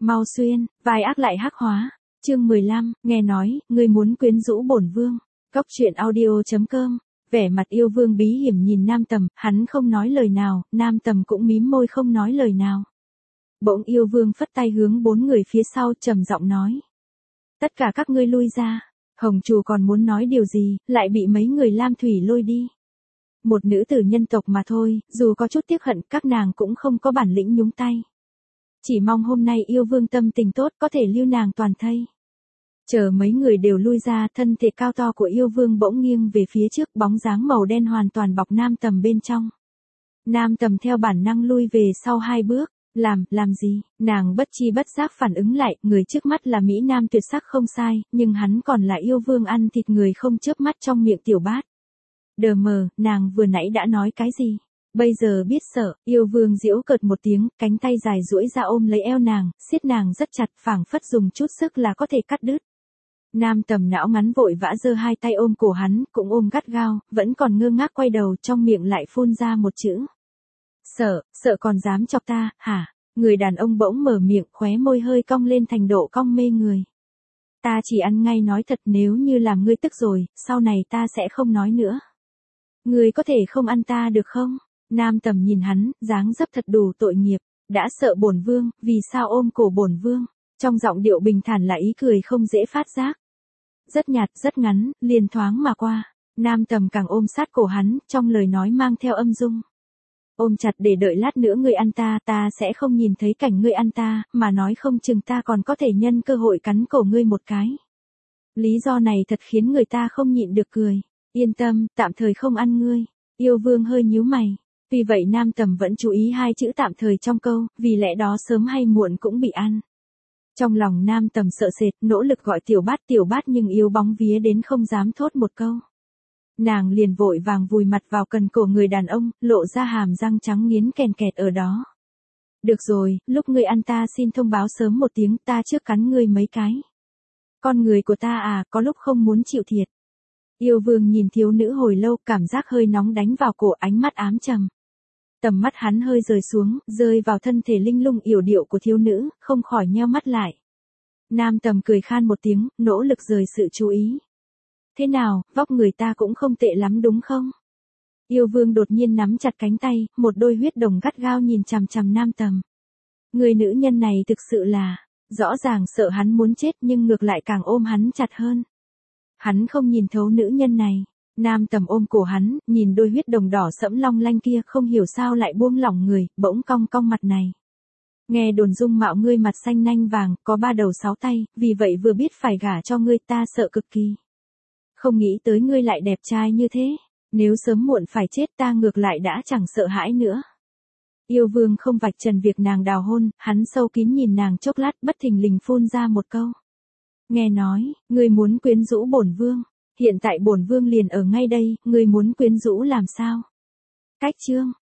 Mau xuyên, vai ác lại hắc hóa. Chương 15, nghe nói, ngươi muốn quyến rũ bổn vương. Cốc truyện audio.com. Vẻ mặt yêu vương bí hiểm nhìn Nam Tầm, hắn không nói lời nào, Nam Tầm cũng mím môi không nói lời nào. Bỗng yêu vương phất tay hướng 4 người phía sau trầm giọng nói. Tất cả các ngươi lui ra. Hồng Trù còn muốn nói điều gì, lại bị mấy người Lam Thủy lôi đi. Một nữ tử nhân tộc mà thôi, dù có chút tiếc hận các nàng cũng không có bản lĩnh nhúng tay. Chỉ mong hôm nay yêu vương tâm tình tốt có thể lưu nàng toàn thây. Chờ mấy người đều lui ra, thân thể cao to của yêu vương bỗng nghiêng về phía trước, bóng dáng màu đen hoàn toàn bọc Nam Tầm bên trong. Nam Tầm theo bản năng lui về sau 2 bước. Làm gì? Nàng bất chi bất giác phản ứng lại, người trước mắt là Mỹ Nam tuyệt sắc không sai, nhưng hắn còn là yêu vương ăn thịt người không chớp mắt trong miệng tiểu bát. Đờ mờ, nàng vừa nãy đã nói cái gì? Bây giờ biết sợ, yêu vương giễu cợt một tiếng, cánh tay dài duỗi ra ôm lấy eo nàng, siết nàng rất chặt, phảng phất dùng chút sức là có thể cắt đứt. Nam Tầm não ngắn vội vã giơ 2 tay ôm cổ hắn, cũng ôm gắt gao, vẫn còn ngơ ngác quay đầu, trong miệng lại phun ra một chữ. Sợ còn dám chọc ta, hả? Người đàn ông bỗng mở miệng, khóe môi hơi cong lên thành độ cong mê người. Ta chỉ ăn ngay nói thật, nếu như làm ngươi tức rồi, sau này ta sẽ không nói nữa. Ngươi có thể không ăn ta được không? Nam Tầm nhìn hắn, dáng dấp thật đủ tội nghiệp. Đã sợ bổn vương, vì sao ôm cổ bổn vương? Trong giọng điệu bình thản là ý cười không dễ phát giác. Rất nhạt, rất ngắn, liền thoáng mà qua. Nam Tầm càng ôm sát cổ hắn, trong lời nói mang theo âm dung. Ôm chặt để đợi lát nữa ngươi ăn ta, ta sẽ không nhìn thấy cảnh ngươi ăn ta, mà nói không chừng ta còn có thể nhân cơ hội cắn cổ ngươi một cái. Lý do này thật khiến người ta không nhịn được cười. Yên tâm, tạm thời không ăn ngươi. Yêu vương hơi nhíu mày. Vì vậy Nam Tầm vẫn chú ý 2 chữ tạm thời trong câu, vì lẽ đó sớm hay muộn cũng bị ăn. Trong lòng Nam Tầm sợ sệt, nỗ lực gọi tiểu bát nhưng yếu bóng vía đến không dám thốt một câu. Nàng liền vội vàng vùi mặt vào cần cổ người đàn ông, lộ ra hàm răng trắng nghiến kèn kẹt ở đó. Được rồi, lúc ngươi ăn ta xin thông báo sớm một tiếng, ta trước cắn ngươi mấy cái. Con người của ta à, có lúc không muốn chịu thiệt. Yêu vương nhìn thiếu nữ hồi lâu, cảm giác hơi nóng đánh vào cổ, ánh mắt ám trầm. Tầm mắt hắn hơi rời xuống, rơi vào thân thể linh lung yểu điệu của thiếu nữ, không khỏi nheo mắt lại. Nam Tầm cười khan một tiếng, nỗ lực rời sự chú ý. Thế nào, vóc người ta cũng không tệ lắm đúng không? Yêu vương đột nhiên nắm chặt cánh tay, một đôi huyết đồng gắt gao nhìn chằm chằm Nam Tầm. Người nữ nhân này thực sự là, rõ ràng sợ hắn muốn chết nhưng ngược lại càng ôm hắn chặt hơn. Hắn không nhìn thấu nữ nhân này. Nam Tầm ôm cổ hắn, nhìn đôi huyết đồng đỏ sẫm long lanh kia không hiểu sao lại buông lỏng người, bỗng cong cong mặt này. Nghe đồn dung mạo ngươi mặt xanh nanh vàng, có 3 đầu 6 tay, vì vậy vừa biết phải gả cho ngươi ta sợ cực kỳ. Không nghĩ tới ngươi lại đẹp trai như thế, nếu sớm muộn phải chết ta ngược lại đã chẳng sợ hãi nữa. Yêu vương không vạch trần việc nàng đào hôn, hắn sâu kín nhìn nàng chốc lát bất thình lình phun ra một câu. Nghe nói, ngươi muốn quyến rũ bổn vương, hiện tại bổn vương liền ở ngay đây, ngươi muốn quyến rũ làm sao? Cách chương.